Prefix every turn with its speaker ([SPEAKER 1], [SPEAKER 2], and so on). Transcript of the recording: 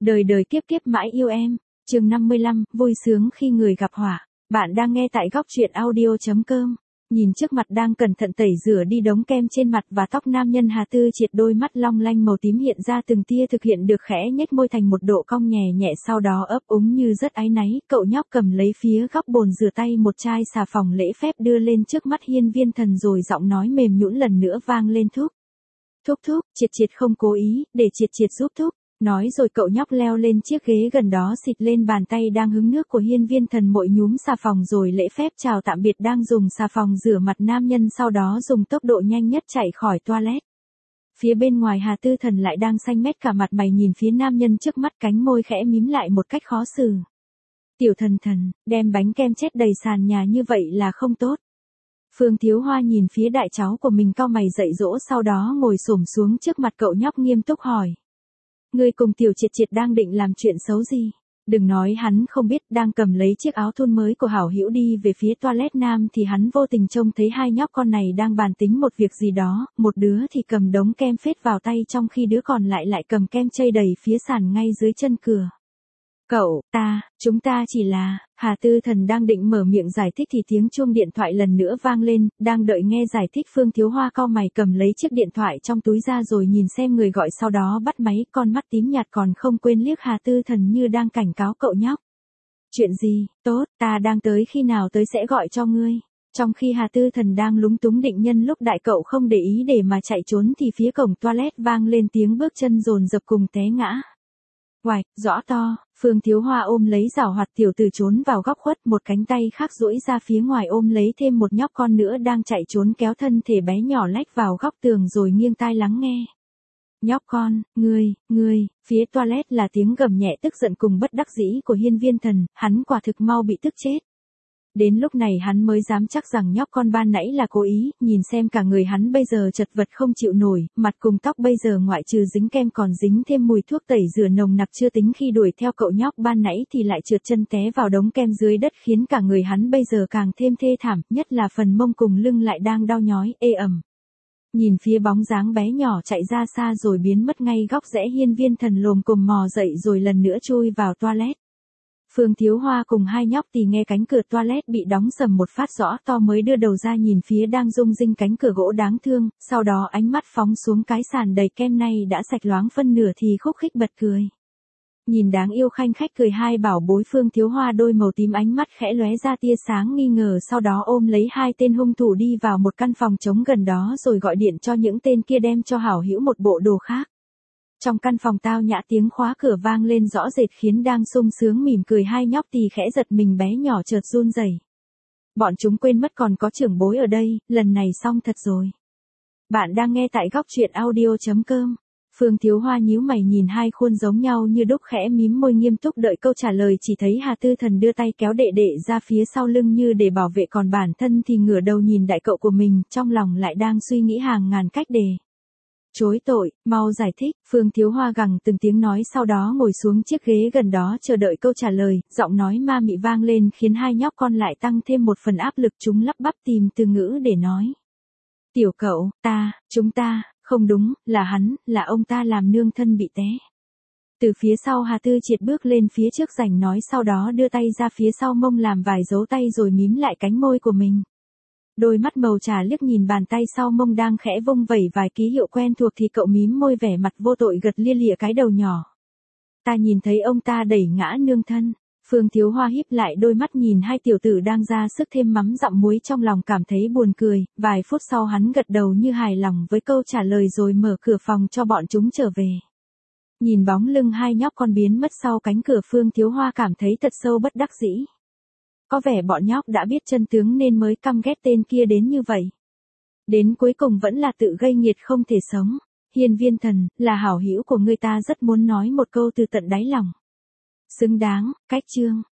[SPEAKER 1] Đời đời kiếp kiếp mãi yêu em. Chương 55, vui sướng khi người gặp họa. Bạn đang nghe tại góc truyện audio.com. Nhìn trước mặt đang cẩn thận tẩy rửa đi đống kem trên mặt và tóc nam nhân Hà Tư Triệt, đôi mắt long lanh màu tím hiện ra từng tia thực hiện được khẽ nhếch môi thành một độ cong nhẹ nhẹ, sau đó ấp úng như rất áy náy, cậu nhóc cầm lấy phía góc bồn rửa tay một chai xà phòng lễ phép đưa lên trước mắt Hiên Viên Thần, rồi giọng nói mềm nhũn lần nữa vang lên: Thúc. Thúc thúc, Triệt Triệt không cố ý, để Triệt Triệt giúp thúc. Nói rồi cậu nhóc leo lên chiếc ghế gần đó, xịt lên bàn tay đang hứng nước của Hiên Viên Thần, mội nhúm xà phòng rồi lễ phép chào tạm biệt đang dùng xà phòng rửa mặt nam nhân, sau đó dùng tốc độ nhanh nhất chạy khỏi toilet. Phía bên ngoài Hà Tư Thần lại đang xanh mét cả mặt mày nhìn phía nam nhân trước mắt, cánh môi khẽ mím lại một cách khó xử. Tiểu Thần Thần, đem bánh kem chết đầy sàn nhà như vậy là không tốt. Phương Thiếu Hoa nhìn phía đại cháu của mình cau mày dạy dỗ, sau đó ngồi xổm xuống trước mặt cậu nhóc nghiêm túc hỏi. Ngươi cùng Tiểu Triệt Triệt đang định làm chuyện xấu gì? Đừng nói hắn không biết. Đang cầm lấy chiếc áo thun mới của Hảo Hữu đi về phía toilet nam thì hắn vô tình trông thấy hai nhóc con này đang bàn tính một việc gì đó, một đứa thì cầm đống kem phết vào tay trong khi đứa còn lại lại cầm kem chây đầy phía sàn ngay dưới chân cửa. Chúng ta chỉ là, Hà Tư Thần đang định mở miệng giải thích thì tiếng chuông điện thoại lần nữa vang lên, đang đợi nghe giải thích Phương Thiếu Hoa cau mày cầm lấy chiếc điện thoại trong túi ra rồi nhìn xem người gọi, sau đó bắt máy, con mắt tím nhạt còn không quên liếc Hà Tư Thần như đang cảnh cáo cậu nhóc. Chuyện gì? Tốt, ta đang tới, khi nào tới sẽ gọi cho ngươi. Trong khi Hà Tư Thần đang lúng túng định nhân lúc đại cậu không để ý để mà chạy trốn thì phía cổng toilet vang lên tiếng bước chân dồn dập cùng té ngã. Oạch, rõ to, Phương Thiếu Hoa ôm lấy giảo hoạt tiểu tử trốn vào góc khuất, một cánh tay khác duỗi ra phía ngoài ôm lấy thêm một nhóc con nữa đang chạy trốn, kéo thân thể bé nhỏ lách vào góc tường rồi nghiêng tai lắng nghe. Nhóc con, ngươi, phía toilet là tiếng gầm nhẹ tức giận cùng bất đắc dĩ của Hiên Viên Thần, hắn quả thực mau bị tức chết. Đến lúc này hắn mới dám chắc rằng nhóc con ban nãy là cố ý, nhìn xem cả người hắn bây giờ chật vật không chịu nổi, mặt cùng tóc bây giờ ngoại trừ dính kem còn dính thêm mùi thuốc tẩy rửa nồng nặc, chưa tính khi đuổi theo cậu nhóc ban nãy thì lại trượt chân té vào đống kem dưới đất, khiến cả người hắn bây giờ càng thêm thê thảm, nhất là phần mông cùng lưng lại đang đau nhói, ê ẩm. Nhìn phía bóng dáng bé nhỏ chạy ra xa rồi biến mất ngay góc rẽ, Hiên Viên Thần lồm cồm mò dậy rồi lần nữa chui vào toilet. Phương Thiếu Hoa cùng hai nhóc thì nghe cánh cửa toilet bị đóng sầm một phát rõ to mới đưa đầu ra nhìn phía đang rung rinh cánh cửa gỗ đáng thương, sau đó ánh mắt phóng xuống cái sàn đầy kem này đã sạch loáng phân nửa thì khúc khích bật cười. Nhìn đáng yêu khanh khách cười hai bảo bối, Phương Thiếu Hoa đôi màu tím ánh mắt khẽ lóe ra tia sáng nghi ngờ, sau đó ôm lấy hai tên hung thủ đi vào một căn phòng trống gần đó rồi gọi điện cho những tên kia đem cho Hảo Hữu một bộ đồ khác. Trong căn phòng tao nhã tiếng khóa cửa vang lên rõ rệt khiến đang sung sướng mỉm cười hai nhóc thì khẽ giật mình, bé nhỏ chợt run rẩy. Bọn chúng quên mất còn có trưởng bối ở đây, lần này xong thật rồi. Bạn đang nghe tại góc truyện audio.com. Phương Thiếu Hoa nhíu mày nhìn hai khuôn giống nhau như đúc, khẽ mím môi nghiêm túc đợi câu trả lời, chỉ thấy Hà Tư Thần đưa tay kéo đệ đệ ra phía sau lưng như để bảo vệ, còn bản thân thì ngửa đầu nhìn đại cậu của mình, trong lòng lại đang suy nghĩ hàng ngàn cách để chối tội. Mau giải thích, Phương Thiếu Hoa gằn từng tiếng nói, sau đó ngồi xuống chiếc ghế gần đó chờ đợi câu trả lời, giọng nói ma mị vang lên khiến hai nhóc con lại tăng thêm một phần áp lực, chúng lắp bắp tìm từ ngữ để nói. Tiểu cậu, chúng ta, không đúng, là hắn, là ông ta làm nương thân bị té. Từ phía sau Hà Tư Triệt bước lên phía trước rảnh nói, sau đó đưa tay ra phía sau mông làm vài dấu tay rồi mím lại cánh môi của mình. Đôi mắt màu trà liếc nhìn bàn tay sau mông đang khẽ vung vẩy vài ký hiệu quen thuộc thì cậu mím môi vẻ mặt vô tội gật lia lịa cái đầu nhỏ. Ta nhìn thấy ông ta đẩy ngã nương thân. Phương Thiếu Hoa híp lại đôi mắt nhìn hai tiểu tử đang ra sức thêm mắm dặm muối, trong lòng cảm thấy buồn cười, vài phút sau hắn gật đầu như hài lòng với câu trả lời rồi mở cửa phòng cho bọn chúng trở về. Nhìn bóng lưng hai nhóc con biến mất sau cánh cửa, Phương Thiếu Hoa cảm thấy thật sâu bất đắc dĩ. Có vẻ bọn nhóc đã biết chân tướng nên mới căm ghét tên kia đến như vậy. Đến cuối cùng vẫn là tự gây nghiệt không thể sống. Hiên Viên Thần, là hảo hữu của người ta rất muốn nói một câu từ tận đáy lòng. Xứng đáng, cách chương.